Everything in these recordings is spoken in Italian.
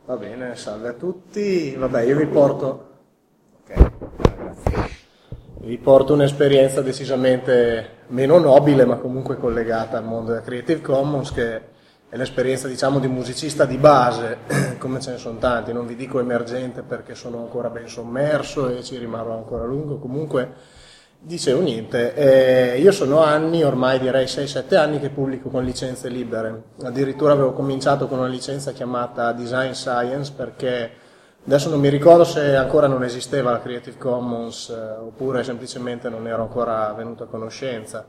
Va bene, salve a tutti. Vabbè, io vi porto... Ok, grazie. Vi porto un'esperienza decisamente meno nobile, ma comunque collegata al mondo del Creative Commons, che è l'esperienza, diciamo, di musicista di base, come ce ne sono tanti. Non vi dico emergente perché sono ancora ben sommerso e ci rimarrò ancora a lungo. Comunque, dicevo niente, io sono anni, ormai direi 6-7 anni, che pubblico con licenze libere. Addirittura avevo cominciato con una licenza chiamata Design Science, perché adesso non mi ricordo se ancora non esisteva la Creative Commons oppure semplicemente non ero ancora venuto a conoscenza.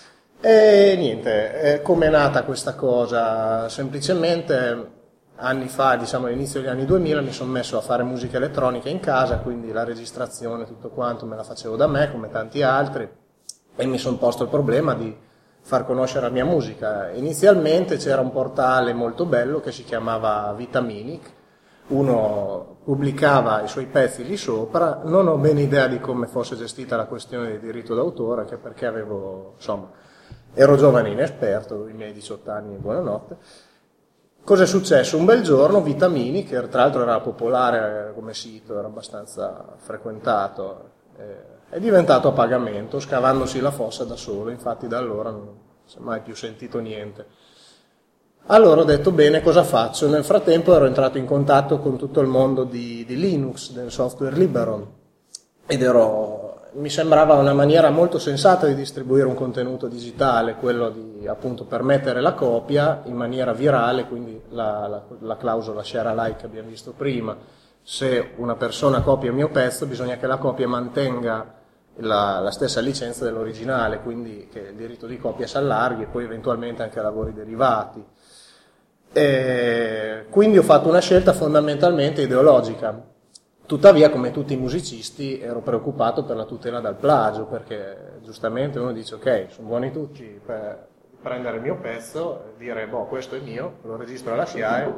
E niente, come è nata questa cosa? Semplicemente anni fa, diciamo all'inizio degli anni 2000, mi sono messo a fare musica elettronica in casa, quindi la registrazione, tutto quanto me la facevo da me come tanti altri, e mi sono posto il problema di far conoscere la mia musica. Inizialmente c'era un portale molto bello che si chiamava Vitaminic, uno pubblicava i suoi pezzi lì sopra, non ho bene idea di come fosse gestita la questione del diritto d'autore, anche perché ero giovane inesperto, i miei 18 anni, buonanotte. Cosa è successo? Un bel giorno Vitamini, che tra l'altro era popolare come sito, era abbastanza frequentato, è diventato a pagamento, scavandosi la fossa da solo, infatti da allora non si è mai più sentito niente. Allora ho detto, bene, cosa faccio? Nel frattempo ero entrato in contatto con tutto il mondo di Linux, del software libero, ed mi sembrava una maniera molto sensata di distribuire un contenuto digitale, quello di appunto permettere la copia in maniera virale, quindi la clausola share alike che abbiamo visto prima. Se una persona copia il mio pezzo, bisogna che la copia mantenga la stessa licenza dell'originale, quindi che il diritto di copia si allarghi e poi eventualmente anche a lavori derivati. Quindi ho fatto una scelta fondamentalmente ideologica. Tuttavia, come tutti i musicisti, ero preoccupato per la tutela dal plagio, perché giustamente uno dice, ok, sono buoni tutti per prendere il mio pezzo, dire, boh, questo è mio, lo registro alla SIAE,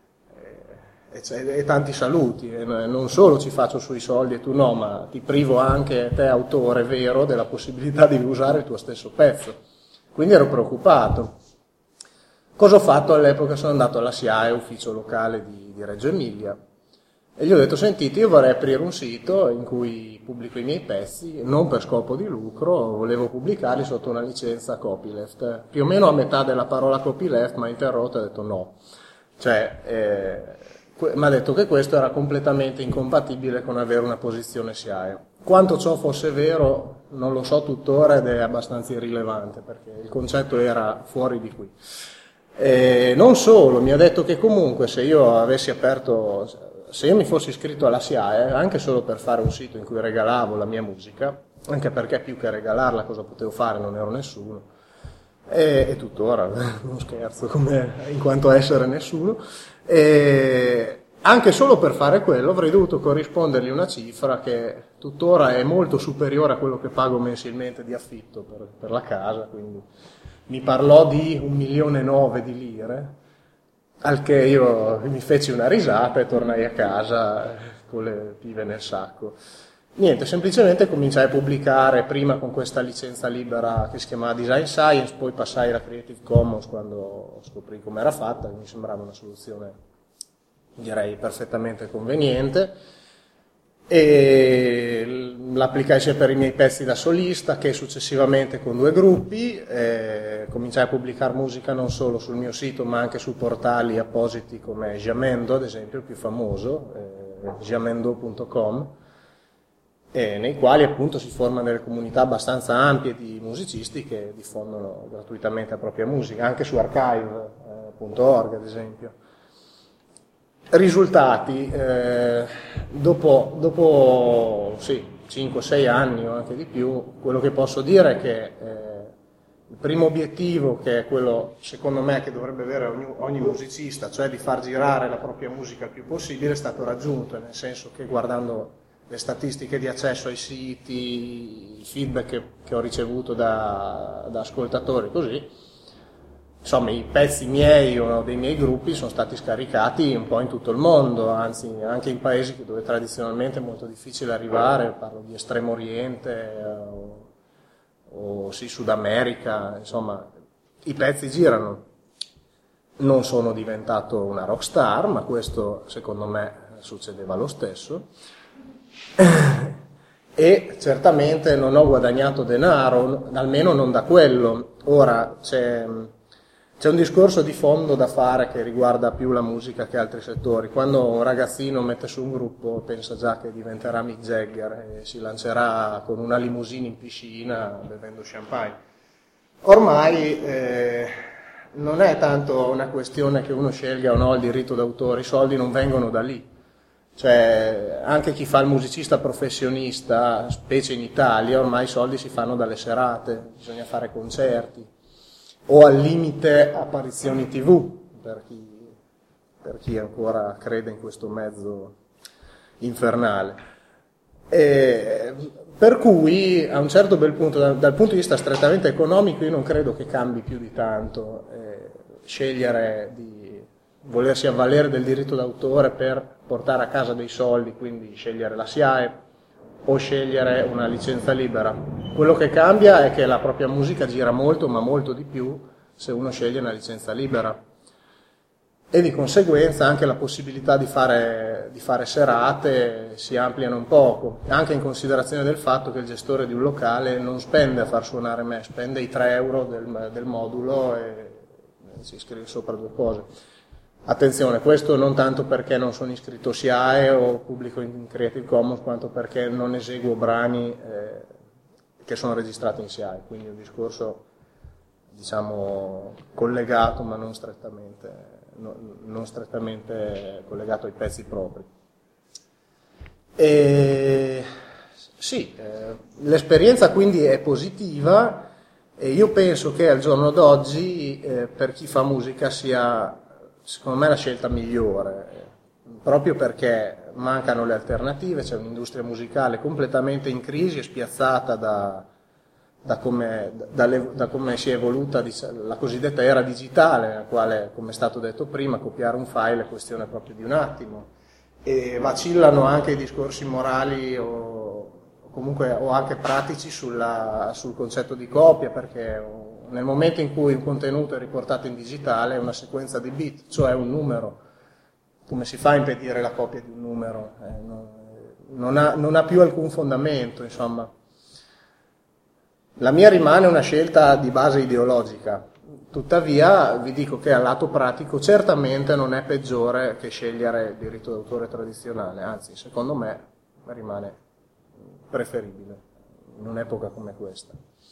e tanti saluti, e non solo ci faccio sui soldi e tu no, ma ti privo anche te, autore vero, della possibilità di usare il tuo stesso pezzo. Quindi ero preoccupato. Cosa ho fatto all'epoca? Sono andato alla SIAE, ufficio locale di Reggio Emilia, e gli ho detto, sentite, io vorrei aprire un sito in cui pubblico i miei pezzi, non per scopo di lucro, volevo pubblicarli sotto una licenza copyleft. Più o meno a metà della parola copyleft mi ha interrotto e ha detto no. Mi ha detto che questo era completamente incompatibile con avere una posizione SIAE. Quanto ciò fosse vero non lo so tuttora ed è abbastanza irrilevante, perché il concetto era fuori di qui. Non solo, mi ha detto che comunque se io mi fossi iscritto alla SIAE, anche solo per fare un sito in cui regalavo la mia musica, anche perché più che regalarla cosa potevo fare, non ero nessuno, e tuttora, non scherzo, in quanto essere nessuno, anche solo per fare quello avrei dovuto corrispondergli una cifra che tuttora è molto superiore a quello che pago mensilmente di affitto per la casa, quindi mi parlò di 1,9 milioni di lire, al che io mi feci una risata e tornai a casa con le pive nel sacco. Niente, semplicemente cominciai a pubblicare prima con questa licenza libera che si chiamava Design Science, poi passai alla Creative Commons quando scoprì come era fatta, che mi sembrava una soluzione direi perfettamente conveniente, e l'applicai sia per i miei pezzi da solista che successivamente con 2 gruppi. Cominciai a pubblicare musica non solo sul mio sito ma anche su portali appositi come Jamendo, ad esempio, il più famoso, jamendo.com, nei quali appunto si formano delle comunità abbastanza ampie di musicisti che diffondono gratuitamente la propria musica, anche su archive.org ad esempio. Risultati, dopo 5-6 anni o anche di più, quello che posso dire è che il primo obiettivo, che è quello secondo me che dovrebbe avere ogni musicista, cioè di far girare la propria musica il più possibile, è stato raggiunto, nel senso che guardando le statistiche di accesso ai siti, il feedback che ho ricevuto da ascoltatori, così, insomma, i pezzi miei o dei miei gruppi sono stati scaricati un po' in tutto il mondo, anzi anche in paesi dove tradizionalmente è molto difficile arrivare, parlo di Estremo Oriente o Sud America, insomma, i pezzi girano. non sono diventato una rockstar, ma questo secondo me succedeva lo stesso. E certamente non ho guadagnato denaro, almeno non da quello. Ora c'è un discorso di fondo da fare che riguarda più la musica che altri settori. Quando un ragazzino mette su un gruppo pensa già che diventerà Mick Jagger e si lancerà con una limousine in piscina bevendo champagne. Ormai non è tanto una questione che uno scelga o no il diritto d'autore, i soldi non vengono da lì. Cioè, anche chi fa il musicista professionista, specie in Italia, ormai i soldi si fanno dalle serate, bisogna fare concerti, o al limite apparizioni TV, per chi ancora crede in questo mezzo infernale. Per cui, a un certo bel punto, dal punto di vista strettamente economico, io non credo che cambi più di tanto scegliere di volersi avvalere del diritto d'autore per portare a casa dei soldi, quindi scegliere la SIAE o scegliere una licenza libera. Quello che cambia è che la propria musica gira molto, ma molto di più se uno sceglie una licenza libera. E di conseguenza anche la possibilità di fare serate si ampliano un poco, anche in considerazione del fatto che il gestore di un locale non spende a far suonare me, spende i 3 euro del modulo e si scrive sopra 2 cose. Attenzione, questo non tanto perché non sono iscritto SIAE o pubblico in Creative Commons, quanto perché non eseguo brani che sono registrati in SIAE, quindi un discorso diciamo collegato ma non strettamente collegato ai pezzi propri. Sì, l'esperienza quindi è positiva e io penso che al giorno d'oggi per chi fa musica sia secondo me la scelta migliore, proprio perché mancano le alternative, c'è un'industria musicale completamente in crisi e spiazzata da come si è evoluta la cosiddetta era digitale, nella quale, come è stato detto prima, copiare un file è questione proprio di un attimo, e vacillano anche i discorsi morali o anche pratici sul concetto di copia, perché nel momento in cui un contenuto è riportato in digitale è una sequenza di bit, cioè un numero. Come si fa a impedire la copia di un numero? Non ha più alcun fondamento, insomma. La mia rimane una scelta di base ideologica, tuttavia vi dico che al lato pratico certamente non è peggiore che scegliere il diritto d'autore tradizionale, anzi secondo me rimane preferibile in un'epoca come questa.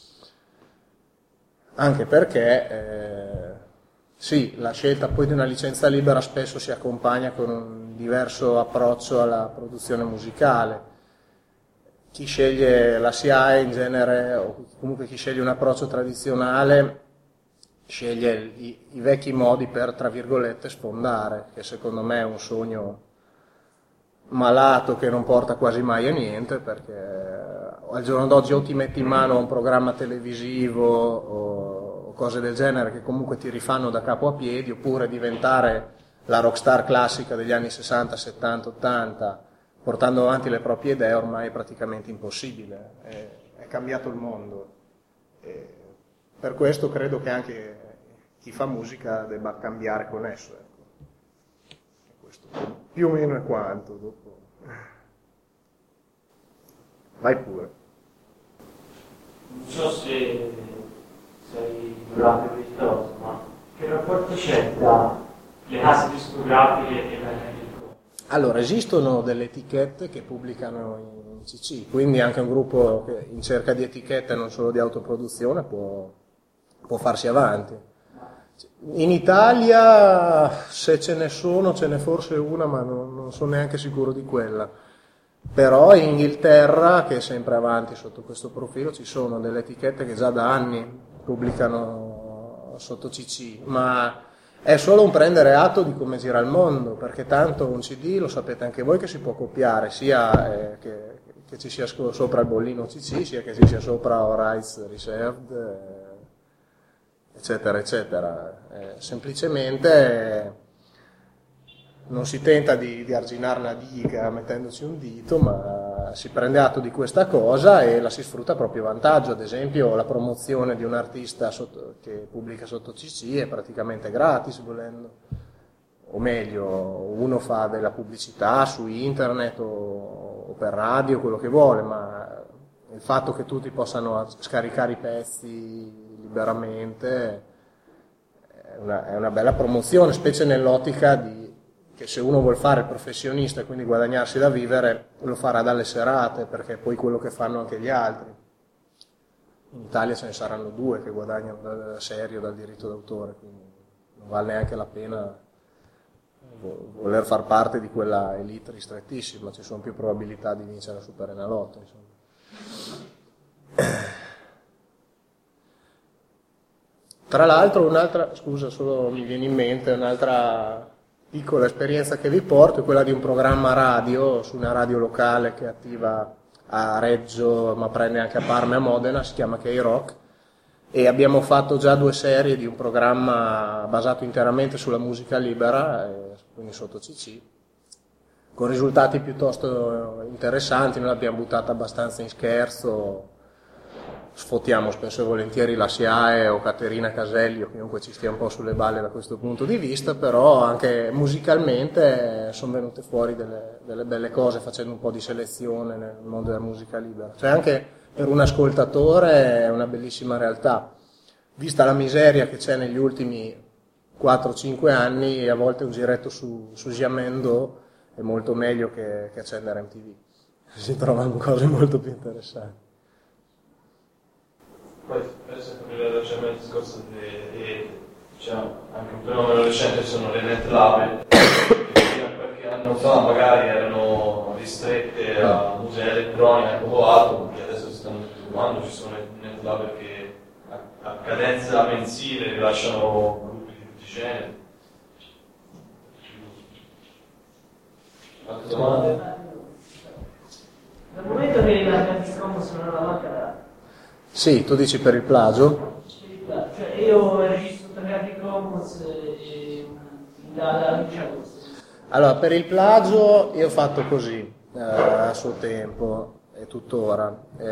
Anche perché sì, la scelta poi di una licenza libera spesso si accompagna con un diverso approccio alla produzione musicale. Chi sceglie la SIAE in genere, o comunque chi sceglie un approccio tradizionale, sceglie i vecchi modi per, tra virgolette, sfondare, che secondo me è un sogno malato che non porta quasi mai a niente, perché al giorno d'oggi o ti metti in mano a un programma televisivo o cose del genere che comunque ti rifanno da capo a piedi, oppure diventare la rockstar classica degli anni 60, 70, 80, portando avanti le proprie idee, ormai è praticamente impossibile, è cambiato il mondo. Per questo credo che anche chi fa musica debba cambiare con esso. Ecco. Questo più o meno è quanto. Dopo. Vai pure. Non so se sei durato di questo, ma che rapporto c'è tra le case discografiche e l'Enrico? Allora, esistono delle etichette che pubblicano in CC, quindi anche un gruppo che in cerca di etichette non solo di autoproduzione può farsi avanti. In Italia, se ce ne sono, ce n'è forse una, ma non sono neanche sicuro di quella. Però in Inghilterra, che è sempre avanti sotto questo profilo, ci sono delle etichette che già da anni pubblicano sotto CC, ma è solo un prendere atto di come gira il mondo, perché tanto un CD, lo sapete anche voi, che si può copiare, sia che ci sia sopra il bollino CC, sia che ci sia sopra Rights Reserved, eccetera, eccetera. Semplicemente non si tenta di arginare una diga mettendoci un dito, ma si prende atto di questa cosa e la si sfrutta a proprio vantaggio. Ad esempio la promozione di un artista che pubblica sotto CC è praticamente gratis, volendo, o meglio, uno fa della pubblicità su internet o per radio, quello che vuole, ma il fatto che tutti possano scaricare i pezzi liberamente è una bella promozione, specie nell'ottica che se uno vuol fare il professionista e quindi guadagnarsi da vivere, lo farà dalle serate, perché è poi quello che fanno anche gli altri. In Italia ce ne saranno 2 che guadagnano dal serio, dal diritto d'autore, quindi non vale neanche la pena voler far parte di quella elite ristrettissima, ci sono più probabilità di vincere la Superenalotto, insomma. Tra l'altro solo mi viene in mente un'altra piccola esperienza che vi porto, è quella di un programma radio su una radio locale che è attiva a Reggio, ma prende anche a Parma e a Modena, si chiama K-Rock, e abbiamo fatto già 2 serie di un programma basato interamente sulla musica libera, quindi sotto CC, con risultati piuttosto interessanti. Noi l'abbiamo buttata abbastanza in scherzo, sfotiamo spesso e volentieri la SIAE o Caterina Caselli, o chiunque ci stia un po' sulle balle da questo punto di vista, però anche musicalmente sono venute fuori delle belle cose, facendo un po' di selezione nel mondo della musica libera. Cioè anche per un ascoltatore è una bellissima realtà, vista la miseria che c'è negli ultimi 4-5 anni, a volte un giretto su Jamendo è molto meglio che accendere MTV, si trovano cose molto più interessanti. Poi, per esempio, rilasciamo il discorso diciamo, anche un fenomeno recente sono le net label, che fino a qualche anno fa magari erano ristrette a musica elettronica o altro, che adesso si stanno sviluppando, ci sono net label che a cadenza mensile rilasciano gruppi di tutti i generi. Altre domande? Dal momento che la Creative Commons non è una marca. Sì, tu dici per il plagio? Cioè io registro per Creative Commons da 15 agosto. Allora, per il plagio io ho fatto così a suo tempo e tuttora.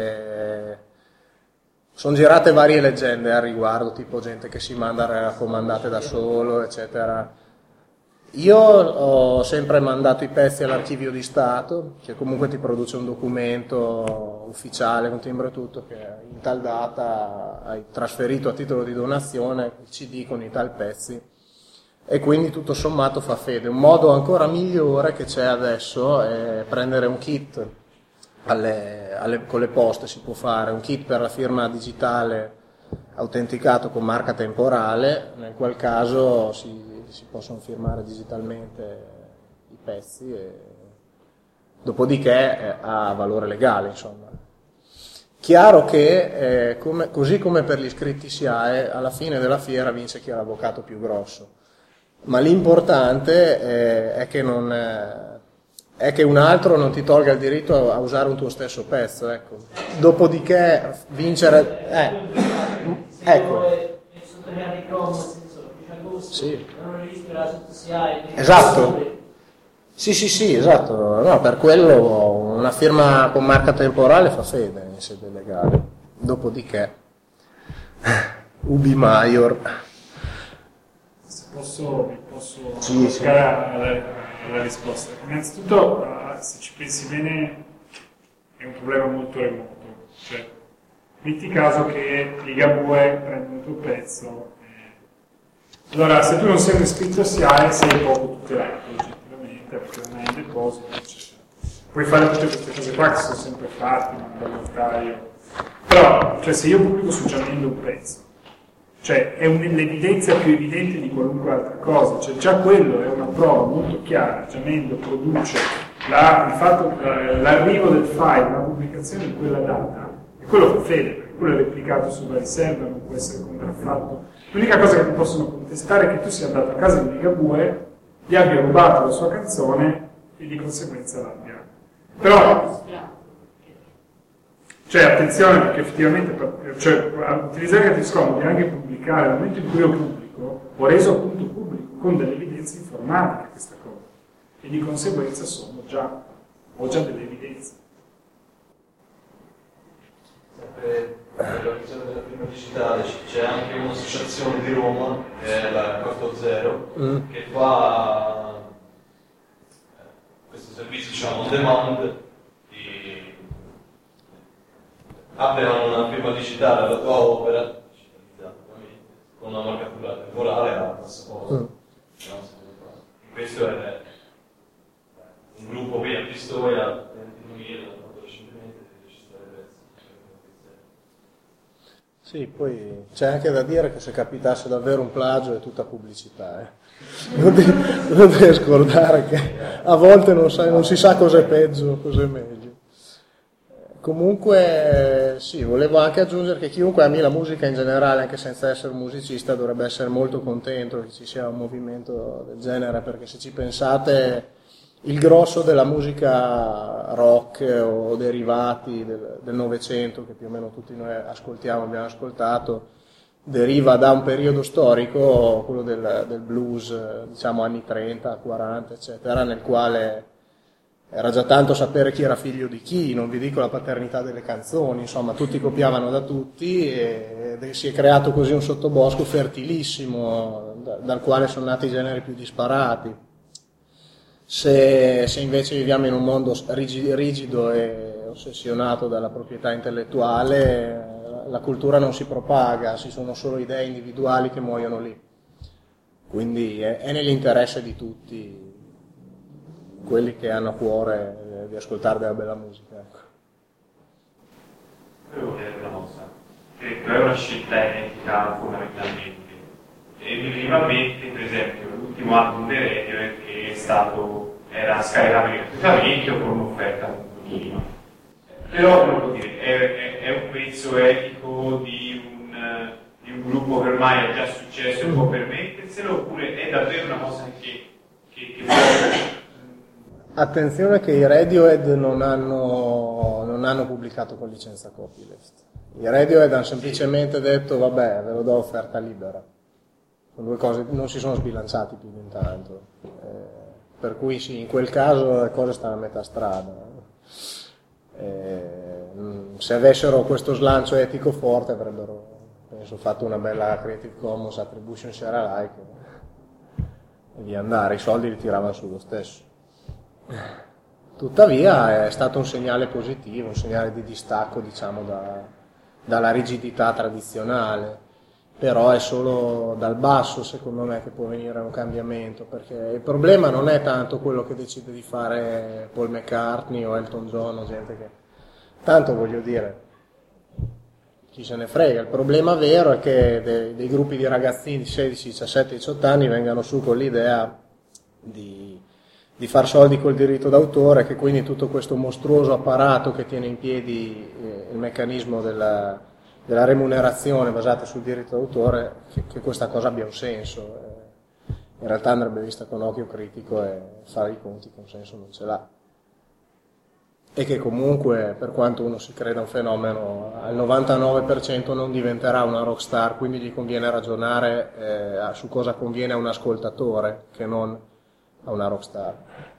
Sono girate varie leggende al riguardo, tipo gente che si manda raccomandate da solo, eccetera. Io ho sempre mandato i pezzi all'Archivio di Stato, che comunque ti produce un documento ufficiale con timbro e tutto, che in tal data hai trasferito a titolo di donazione il CD con i tal pezzi, e quindi tutto sommato fa fede. Un modo ancora migliore che c'è adesso è prendere un kit, con le poste si può fare, un kit per la firma digitale autenticato con marca temporale, nel qual caso si possono firmare digitalmente i pezzi e dopodiché ha valore legale, insomma. Chiaro che così come per gli iscritti SIAE, alla fine della fiera vince chi ha l'avvocato più grosso, ma l'importante è che un altro non ti tolga il diritto a usare un tuo stesso pezzo, ecco. Dopodiché vincere ecco. Sì. Esatto. Sì, esatto. No, per quello una firma con marca temporale fa fede in sede legale. Dopodiché ubi maior. Se posso giocare alla risposta. Innanzitutto, se ci pensi bene, è un problema molto remoto. Cioè, metti caso che Ligabue prende un tuo pezzo. Allora, se tu non sei un iscritto SIAE, sei poco tutelato, oggettivamente, perché non hai il deposito, eccetera. Puoi fare tutte queste cose qua che sono sempre fatte, mandare al notaio. Però, cioè, se io pubblico su Jamendo un pezzo, cioè è l'evidenza più evidente di qualunque altra cosa, cioè già quello è una prova molto chiara. Jamendo produce l'arrivo del file, la pubblicazione di quella data, e quello fa fede, perché quello è replicato su vari server, non può essere contraffatto. L'unica cosa che ti possono contestare è che tu sia andato a casa di Ligabue, gli abbia rubato la sua canzone e di conseguenza l'abbia. Però, cioè attenzione, perché effettivamente utilizzare Creative Commons vuol dire anche pubblicare. Nel momento in cui io pubblico, ho reso appunto pubblico con delle evidenze informatiche questa cosa, e di conseguenza ho già delle evidenze. sempre nella questione della firma digitale c'è anche un'associazione di Roma, che è la Corto Zero, che fa questo servizio, diciamo, on demand, applicano una firma digitale alla tua opera, digitalizzata ovviamente, con una marcatura temporale al passaporto. Questo è un gruppo qui a Pistoia, 21.000, fatto recentemente, ci sarebbe. Sì, poi c'è anche da dire che se capitasse davvero un plagio è tutta pubblicità. Non devi scordare che a volte non si sa cosa è peggio, cosa è meglio. Comunque sì, volevo anche aggiungere che chiunque ami la musica in generale, anche senza essere un musicista, dovrebbe essere molto contento che ci sia un movimento del genere, perché se ci pensate il grosso della musica rock o derivati del Novecento, che più o meno tutti noi abbiamo ascoltato, deriva da un periodo storico, quello del blues, diciamo anni 30, 40, eccetera, nel quale era già tanto sapere chi era figlio di chi, non vi dico la paternità delle canzoni, insomma tutti copiavano da tutti e si è creato così un sottobosco fertilissimo dal quale sono nati i generi più disparati. Se invece viviamo in un mondo rigido e ossessionato dalla proprietà intellettuale, la cultura non si propaga, ci sono solo idee individuali che muoiono lì. Quindi è nell'interesse di tutti quelli che hanno a cuore di ascoltare della bella musica. Ecco. Volevo dire una cosa, che è una scelta etica fondamentalmente. E mi veniva a mente, per esempio, l'ultimo album dei Radiohead che era scaricabile gratuitamente o con un'offerta molto minima. Però, volevo dire, è un pezzo etico di un gruppo che ormai ha già successo e può permetterselo, oppure è davvero una cosa che Attenzione che i Radiohead non hanno pubblicato con licenza copyleft. I Radiohead hanno semplicemente detto vabbè, ve lo do offerta libera. Sono due cose, non si sono sbilanciati più di intanto. Per cui sì, in quel caso le cose stanno a metà strada. Se avessero questo slancio etico forte avrebbero, penso, fatto una bella Creative Commons Attribution Share Alike e via andare, i soldi li tiravano su lo stesso. Tuttavia è stato un segnale positivo, un segnale di distacco, diciamo, dalla rigidità tradizionale, però è solo dal basso, secondo me, che può venire un cambiamento, perché il problema non è tanto quello che decide di fare Paul McCartney o Elton John o gente che... Tanto, voglio dire, chi se ne frega, il problema vero è che dei gruppi di ragazzini di 16, 17, 18 anni vengano su con l'idea di far soldi col diritto d'autore, che quindi tutto questo mostruoso apparato che tiene in piedi il meccanismo della remunerazione basata sul diritto d'autore, che questa cosa abbia un senso. In realtà andrebbe vista con occhio critico e fare i conti che un senso non ce l'ha. E che comunque, per quanto uno si creda un fenomeno, al 99% non diventerà una rockstar, quindi gli conviene ragionare su cosa conviene a un ascoltatore che non a una rockstar.